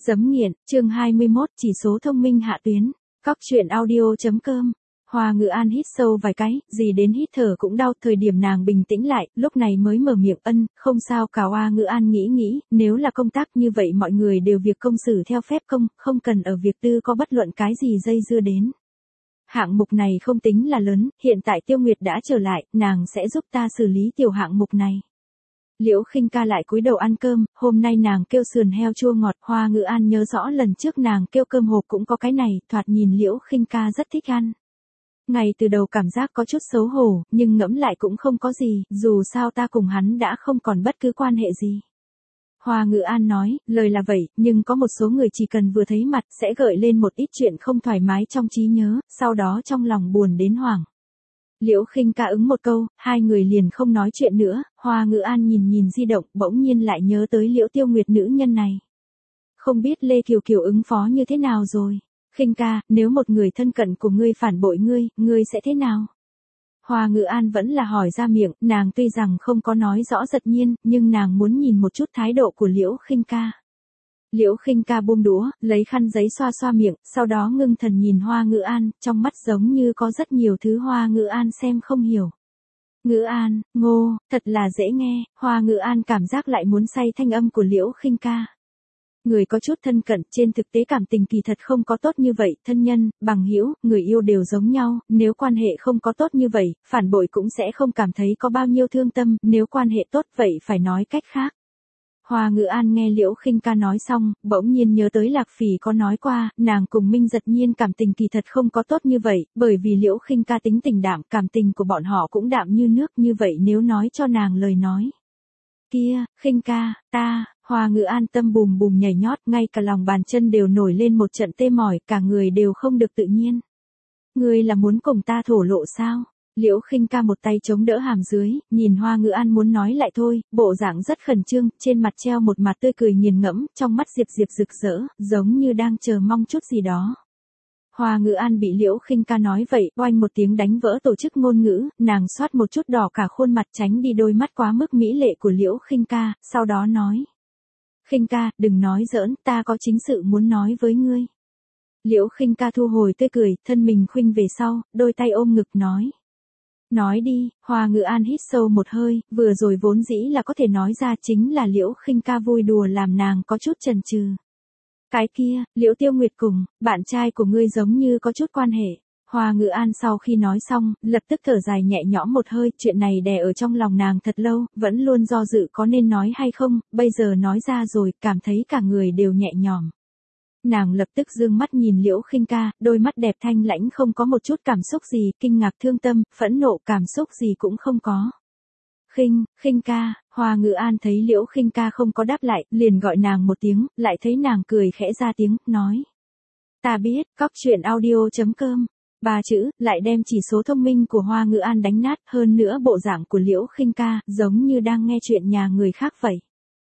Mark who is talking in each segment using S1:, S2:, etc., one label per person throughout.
S1: Dấm nghiện, chương 21, chỉ số thông minh hạ tuyến. Cóc truyện audio.com. Hoa Ngữ An hít sâu vài cái, gì đến hít thở cũng đau, thời điểm nàng bình tĩnh lại, lúc này mới mở miệng không sao cả. Hoa Ngữ An nghĩ, nếu là công tác như vậy mọi người đều việc công xử theo phép công, không cần ở việc tư có bất luận cái gì dây dưa đến. Hạng mục này không tính là lớn, hiện tại Tiêu Nguyệt đã trở lại, nàng sẽ giúp ta xử lý tiểu hạng mục này. Liễu Khinh Ca lại cúi đầu ăn cơm, hôm nay nàng kêu sườn heo chua ngọt. Hoa Ngữ An nhớ rõ lần trước nàng kêu cơm hộp cũng có cái này, thoạt nhìn Liễu Khinh Ca rất thích ăn. Ngay từ đầu cảm giác có chút xấu hổ, nhưng ngẫm lại cũng không có gì, dù sao ta cùng hắn đã không còn bất cứ quan hệ gì. Hoa Ngữ An nói, lời là vậy, nhưng có một số người chỉ cần vừa thấy mặt sẽ gợi lên một ít chuyện không thoải mái trong trí nhớ, sau đó trong lòng buồn đến hoảng. Liễu Khinh Ca ứng một câu, hai người liền không nói chuyện nữa. Hoa Ngữ An nhìn di động, bỗng nhiên lại nhớ tới Liễu Tiêu Nguyệt nữ nhân này. Không biết Lê Kiều Kiều ứng phó như thế nào rồi? Khinh Ca, nếu một người thân cận của ngươi phản bội ngươi sẽ thế nào? Hoa Ngữ An vẫn là hỏi ra miệng, nàng tuy rằng không có nói rõ giật nhiên, nhưng nàng muốn nhìn một chút thái độ của Liễu Khinh Ca. Liễu Khinh Ca buông đũa, lấy khăn giấy xoa xoa miệng, sau đó ngưng thần nhìn Hoa Ngữ An, trong mắt giống như có rất nhiều thứ Hoa Ngữ An xem không hiểu. Ngữ An, ngô, thật là dễ nghe. Hoa Ngữ An cảm giác lại muốn say thanh âm của Liễu Khinh Ca. Người có chút thân cận, trên thực tế cảm tình kỳ thật không có tốt như vậy, thân nhân, bằng hữu, người yêu đều giống nhau, nếu quan hệ không có tốt như vậy, phản bội cũng sẽ không cảm thấy có bao nhiêu thương tâm, nếu quan hệ tốt vậy phải nói cách khác. Hoa Ngữ An nghe Liễu Khinh Ca nói xong, bỗng nhiên nhớ tới Lạc Phỉ có nói qua, nàng cùng Minh Giật Nhiên cảm tình kỳ thật không có tốt như vậy, bởi vì Liễu Khinh Ca tính tình đạm, cảm tình của bọn họ cũng đạm như nước, như vậy nếu nói cho nàng lời nói. Kia, Khinh Ca, ta, Hoa Ngữ An tâm bùm bùm nhảy nhót, ngay cả lòng bàn chân đều nổi lên một trận tê mỏi, cả người đều không được tự nhiên. Ngươi là muốn cùng ta thổ lộ sao? Liễu Khinh Ca một tay chống đỡ hàm dưới, nhìn Hoa Ngữ An muốn nói lại thôi, bộ dạng rất khẩn trương, trên mặt treo một mặt tươi cười nghiền ngẫm, trong mắt diệp rực rỡ, giống như đang chờ mong chút gì đó. Hoa Ngữ An bị Liễu Khinh Ca nói vậy, oanh một tiếng đánh vỡ tổ chức ngôn ngữ, nàng xoát một chút đỏ cả khuôn mặt tránh đi đôi mắt quá mức mỹ lệ của Liễu Khinh Ca, sau đó nói. Khinh Ca, đừng nói giỡn, ta có chính sự muốn nói với ngươi. Liễu Khinh Ca thu hồi tươi cười, thân mình khuynh về sau, đôi tay ôm ngực nói. Nói đi. Hoa Ngữ An hít sâu một hơi, vừa rồi vốn dĩ là có thể nói ra, chính là Liễu Khinh Ca vui đùa làm nàng có chút chần chừ. Cái kia, Liễu Tiêu Nguyệt cùng, bạn trai của ngươi giống như có chút quan hệ. Hoa Ngữ An sau khi nói xong, lập tức thở dài nhẹ nhõm một hơi, chuyện này đè ở trong lòng nàng thật lâu, vẫn luôn do dự có nên nói hay không, bây giờ nói ra rồi, cảm thấy cả người đều nhẹ nhõm. Nàng lập tức dương mắt nhìn Liễu Khinh Ca, đôi mắt đẹp thanh lãnh không có một chút cảm xúc gì, kinh ngạc thương tâm, phẫn nộ cảm xúc gì cũng không có. Khinh Ca, Hoa Ngữ An thấy Liễu Khinh Ca không có đáp lại, liền gọi nàng một tiếng, lại thấy nàng cười khẽ ra tiếng, nói. Ta biết, cóc truyện audio.com. Ba chữ, lại đem chỉ số thông minh của Hoa Ngữ An đánh nát, hơn nữa bộ dạng của Liễu Khinh Ca, giống như đang nghe chuyện nhà người khác vậy.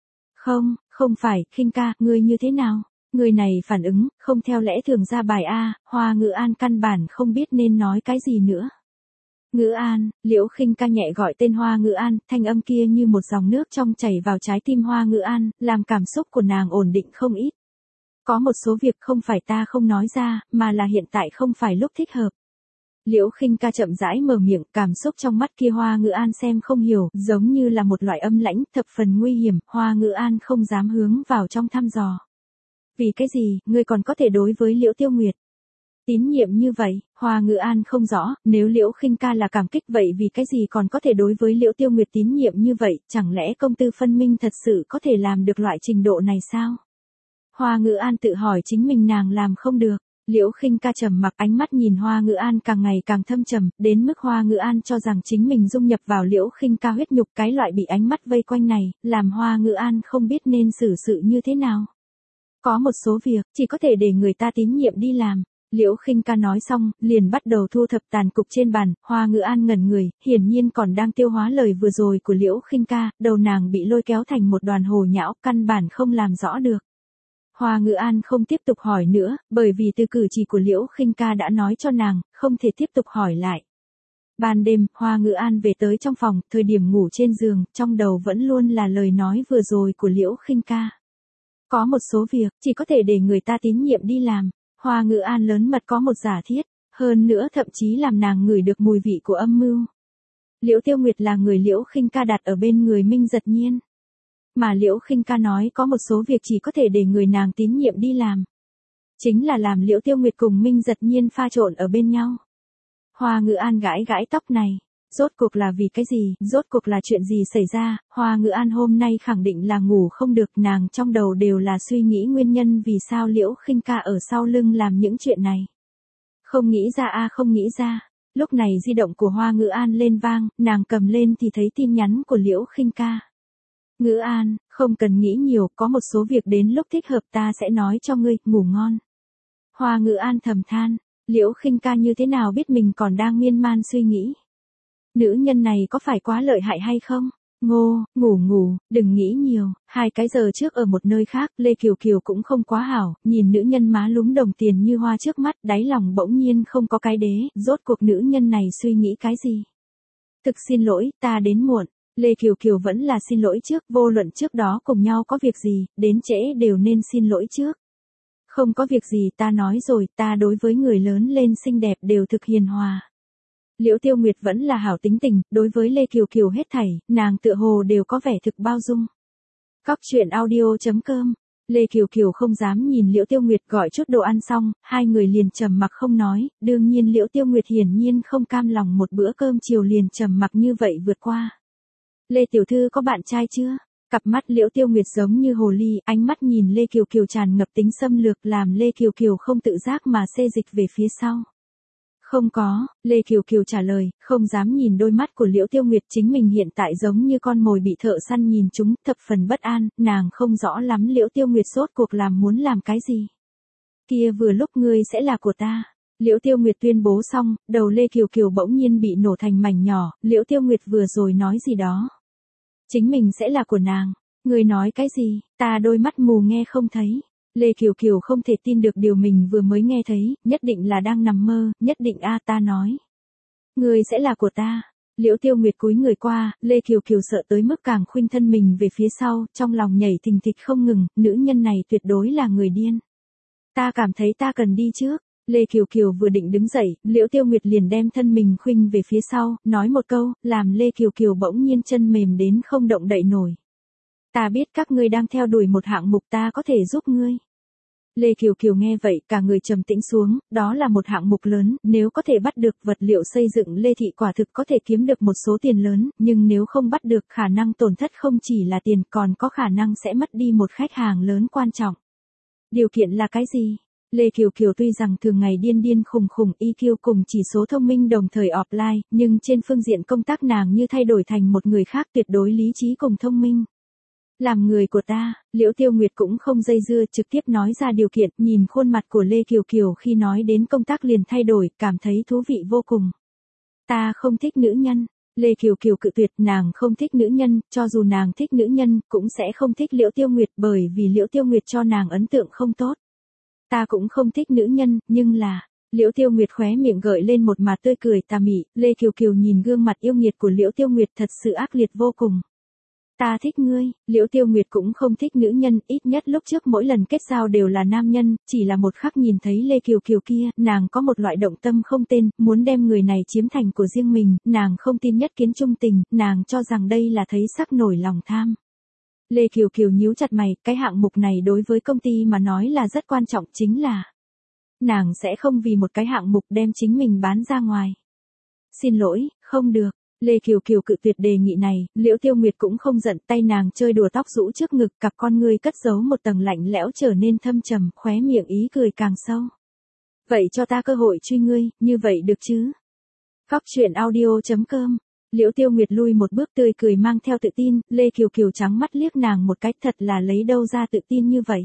S1: Không phải, Khinh Ca, ngươi như thế nào? Người này phản ứng, không theo lẽ thường ra bài A, Hoa Ngữ An căn bản không biết nên nói cái gì nữa. Ngữ An, Liễu Khinh Ca nhẹ gọi tên Hoa Ngữ An, thanh âm kia như một dòng nước trong chảy vào trái tim Hoa Ngữ An, làm cảm xúc của nàng ổn định không ít. Có một số việc không phải ta không nói ra, mà là hiện tại không phải lúc thích hợp. Liễu Khinh Ca chậm rãi mở miệng, cảm xúc trong mắt kia Hoa Ngữ An xem không hiểu, giống như là một loại âm lãnh, thập phần nguy hiểm, Hoa Ngữ An không dám hướng vào trong thăm dò. Vì cái gì, ngươi còn có thể đối với Liễu Tiêu Nguyệt tín nhiệm như vậy? Hoa Ngữ An không rõ, nếu Liễu Khinh Ca là cảm kích vậy vì cái gì còn có thể đối với Liễu Tiêu Nguyệt tín nhiệm như vậy, chẳng lẽ công tư phân minh thật sự có thể làm được loại trình độ này sao? Hoa Ngữ An tự hỏi chính mình nàng làm không được. Liễu Khinh Ca trầm mặc, ánh mắt nhìn Hoa Ngữ An càng ngày càng thâm trầm, đến mức Hoa Ngữ An cho rằng chính mình dung nhập vào Liễu Khinh Ca huyết nhục, cái loại bị ánh mắt vây quanh này, làm Hoa Ngữ An không biết nên xử sự như thế nào. Có một số việc, chỉ có thể để người ta tín nhiệm đi làm. Liễu Khinh Ca nói xong, liền bắt đầu thu thập tàn cục trên bàn, Hoa Ngữ An ngẩn người, hiển nhiên còn đang tiêu hóa lời vừa rồi của Liễu Khinh Ca, đầu nàng bị lôi kéo thành một đoàn hồ nhão, căn bản không làm rõ được. Hoa Ngữ An không tiếp tục hỏi nữa, bởi vì từ cử chỉ của Liễu Khinh Ca đã nói cho nàng, không thể tiếp tục hỏi lại. Ban đêm, Hoa Ngữ An về tới trong phòng, thời điểm ngủ trên giường, trong đầu vẫn luôn là lời nói vừa rồi của Liễu Khinh Ca. Có một số việc, chỉ có thể để người ta tín nhiệm đi làm. Hoa Ngữ An lớn mật có một giả thiết, hơn nữa thậm chí làm nàng ngửi được mùi vị của âm mưu. Liễu Tiêu Nguyệt là người Liễu Khinh Ca đặt ở bên người Minh Giật Nhiên. Mà Liễu Khinh Ca nói có một số việc chỉ có thể để người nàng tín nhiệm đi làm. Chính là làm Liễu Tiêu Nguyệt cùng Minh Giật Nhiên pha trộn ở bên nhau. Hoa Ngữ An gãi gãi tóc này. Rốt cuộc là vì cái gì, rốt cuộc là chuyện gì xảy ra, Hoa Ngữ An hôm nay khẳng định là ngủ không được, nàng trong đầu đều là suy nghĩ nguyên nhân vì sao Liễu Khinh Ca ở sau lưng làm những chuyện này. Không nghĩ ra không nghĩ ra. Lúc này di động của Hoa Ngữ An lên vang, nàng cầm lên thì thấy tin nhắn của Liễu Khinh Ca. Ngữ An, không cần nghĩ nhiều, có một số việc đến lúc thích hợp ta sẽ nói cho ngươi, ngủ ngon. Hoa Ngữ An thầm than, Liễu Khinh Ca như thế nào biết mình còn đang miên man suy nghĩ. Nữ nhân này có phải quá lợi hại hay không? Ngủ, đừng nghĩ nhiều. 2 cái giờ trước ở một nơi khác, Lê Kiều Kiều cũng không quá hảo, nhìn nữ nhân má lúm đồng tiền như hoa trước mắt, đáy lòng bỗng nhiên không có cái đế, rốt cuộc nữ nhân này suy nghĩ cái gì? Thực xin lỗi, ta đến muộn. Lê Kiều Kiều vẫn là xin lỗi trước, vô luận trước đó cùng nhau có việc gì, đến trễ đều nên xin lỗi trước. Không có việc gì, ta nói rồi, ta đối với người lớn lên xinh đẹp đều thực hiền hòa. Liễu Tiêu Nguyệt vẫn là hảo tính tình, đối với Lê Kiều Kiều hết thảy, nàng tựa hồ đều có vẻ thực bao dung. Cóc truyện audio.com. Lê Kiều Kiều không dám nhìn Liễu Tiêu Nguyệt, gọi chút đồ ăn xong, 2 người liền trầm mặc không nói, đương nhiên Liễu Tiêu Nguyệt hiển nhiên không cam lòng một bữa cơm chiều liền trầm mặc như vậy vượt qua. Lê tiểu thư có bạn trai chưa? Cặp mắt Liễu Tiêu Nguyệt giống như hồ ly, ánh mắt nhìn Lê Kiều Kiều tràn ngập tính xâm lược làm Lê Kiều Kiều không tự giác mà xê dịch về phía sau. Không có, Lê Kiều Kiều trả lời, không dám nhìn đôi mắt của Liễu Tiêu Nguyệt, chính mình hiện tại giống như con mồi bị thợ săn nhìn chúng, thập phần bất an, nàng không rõ lắm Liễu Tiêu Nguyệt rốt cuộc muốn làm cái gì. Kia vừa lúc ngươi sẽ là của ta. Liễu Tiêu Nguyệt tuyên bố xong, đầu Lê Kiều Kiều bỗng nhiên bị nổ thành mảnh nhỏ, Liễu Tiêu Nguyệt vừa rồi nói gì đó. Chính mình sẽ là của nàng. Ngươi nói cái gì, ta đôi mắt mù nghe không thấy. Lê Kiều Kiều không thể tin được điều mình vừa mới nghe thấy, nhất định là đang nằm mơ, nhất định ta nói. Ngươi sẽ là của ta. Liễu Tiêu Nguyệt cúi người qua, Lê Kiều Kiều sợ tới mức càng khuynh thân mình về phía sau, trong lòng nhảy thình thịch không ngừng, nữ nhân này tuyệt đối là người điên. Ta cảm thấy ta cần đi trước. Lê Kiều Kiều vừa định đứng dậy, Liễu Tiêu Nguyệt liền đem thân mình khuynh về phía sau, nói một câu, làm Lê Kiều Kiều bỗng nhiên chân mềm đến không động đậy nổi. Ta biết các ngươi đang theo đuổi một hạng mục, ta có thể giúp ngươi. Lê Kiều Kiều nghe vậy, cả người trầm tĩnh xuống, đó là một hạng mục lớn, nếu có thể bắt được vật liệu xây dựng Lê Thị quả thực có thể kiếm được một số tiền lớn, nhưng nếu không bắt được khả năng tổn thất không chỉ là tiền còn có khả năng sẽ mất đi một khách hàng lớn quan trọng. Điều kiện là cái gì? Lê Kiều Kiều tuy rằng thường ngày điên điên khùng khùng EQ cùng chỉ số thông minh đồng thời offline, nhưng trên phương diện công tác nàng như thay đổi thành một người khác tuyệt đối lý trí cùng thông minh. Làm người của ta, Liễu Tiêu Nguyệt cũng không dây dưa trực tiếp nói ra điều kiện, nhìn khuôn mặt của Lê Kiều Kiều khi nói đến công tác liền thay đổi, cảm thấy thú vị vô cùng. Ta không thích nữ nhân. Lê Kiều Kiều cự tuyệt, nàng không thích nữ nhân, cho dù nàng thích nữ nhân, cũng sẽ không thích Liễu Tiêu Nguyệt bởi vì Liễu Tiêu Nguyệt cho nàng ấn tượng không tốt. Ta cũng không thích nữ nhân, nhưng là... Liễu Tiêu Nguyệt khóe miệng gợi lên một mặt tươi cười tà mị, Lê Kiều Kiều nhìn gương mặt yêu nghiệt của Liễu Tiêu Nguyệt thật sự ác liệt vô cùng. Ta thích ngươi. Liễu Tiêu Nguyệt cũng không thích nữ nhân, ít nhất lúc trước mỗi lần kết giao đều là nam nhân, chỉ là một khắc nhìn thấy Lê Kiều Kiều kia, nàng có một loại động tâm không tên, muốn đem người này chiếm thành của riêng mình, nàng không tin nhất kiến trung tình, nàng cho rằng đây là thấy sắc nổi lòng tham. Lê Kiều Kiều nhíu chặt mày, cái hạng mục này đối với công ty mà nói là rất quan trọng, chính là nàng sẽ không vì một cái hạng mục đem chính mình bán ra ngoài. Xin lỗi, không được. Lê Kiều Kiều cự tuyệt đề nghị này, Liễu Tiêu Nguyệt cũng không giận, tay nàng chơi đùa tóc rũ trước ngực, cặp con ngươi cất giấu một tầng lạnh lẽo trở nên thâm trầm, khóe miệng ý cười càng sâu. Vậy cho ta cơ hội truy ngươi, như vậy được chứ? Cóc truyện audio.com. Liễu Tiêu Nguyệt lui một bước tươi cười mang theo tự tin, Lê Kiều Kiều trắng mắt liếc nàng một cách thật là lấy đâu ra tự tin như vậy.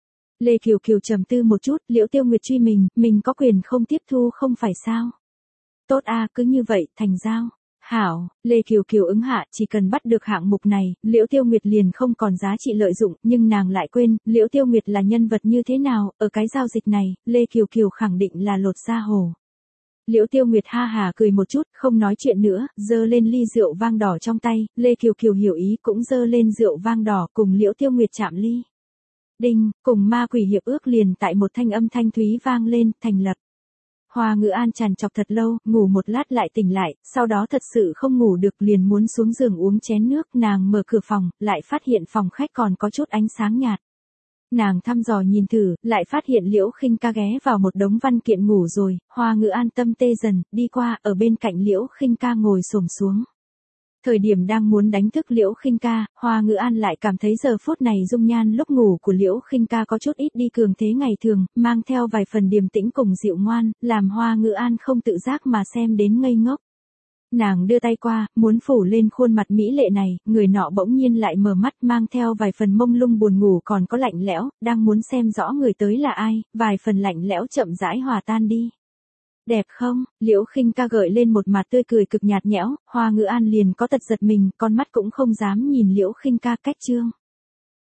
S1: Lê Kiều Kiều trầm tư một chút, Liễu Tiêu Nguyệt truy mình có quyền không tiếp thu không phải sao? Tốt cứ như vậy, thành giao. Hảo, Lê Kiều Kiều ứng hạ, chỉ cần bắt được hạng mục này, Liễu Tiêu Nguyệt liền không còn giá trị lợi dụng, nhưng nàng lại quên, Liễu Tiêu Nguyệt là nhân vật như thế nào, ở cái giao dịch này, Lê Kiều Kiều khẳng định là lột da hổ. Liễu Tiêu Nguyệt ha hà cười một chút, không nói chuyện nữa, giơ lên ly rượu vang đỏ trong tay, Lê Kiều Kiều hiểu ý cũng giơ lên rượu vang đỏ cùng Liễu Tiêu Nguyệt chạm ly. Đinh, cùng ma quỷ hiệp ước liền tại một thanh âm thanh thúy vang lên, thành lập. Hoa Ngữ An trằn trọc thật lâu, ngủ một lát lại tỉnh lại, sau đó thật sự không ngủ được liền muốn xuống giường uống chén nước, nàng mở cửa phòng, lại phát hiện phòng khách còn có chút ánh sáng nhạt. Nàng thăm dò nhìn thử, lại phát hiện Liễu Khinh Ca ghé vào một đống văn kiện ngủ rồi, Hoa Ngữ An tâm tê dần, đi qua, ở bên cạnh Liễu Khinh Ca ngồi xổm xuống. Thời điểm đang muốn đánh thức Liễu Khinh Ca, Hoa Ngữ An lại cảm thấy giờ phút này dung nhan lúc ngủ của Liễu Khinh Ca có chút ít đi cường thế ngày thường, mang theo vài phần điềm tĩnh cùng dịu ngoan, làm Hoa Ngữ An không tự giác mà xem đến ngây ngốc. Nàng đưa tay qua, muốn phủ lên khuôn mặt mỹ lệ này, người nọ bỗng nhiên lại mở mắt mang theo vài phần mông lung buồn ngủ còn có lạnh lẽo, đang muốn xem rõ người tới là ai, vài phần lạnh lẽo chậm rãi hòa tan đi. Đẹp không? Liễu Khinh Ca gợi lên một mặt tươi cười cực nhạt nhẽo, Hoa Ngữ An liền có tật giật mình, con mắt cũng không dám nhìn Liễu Khinh Ca cách trương.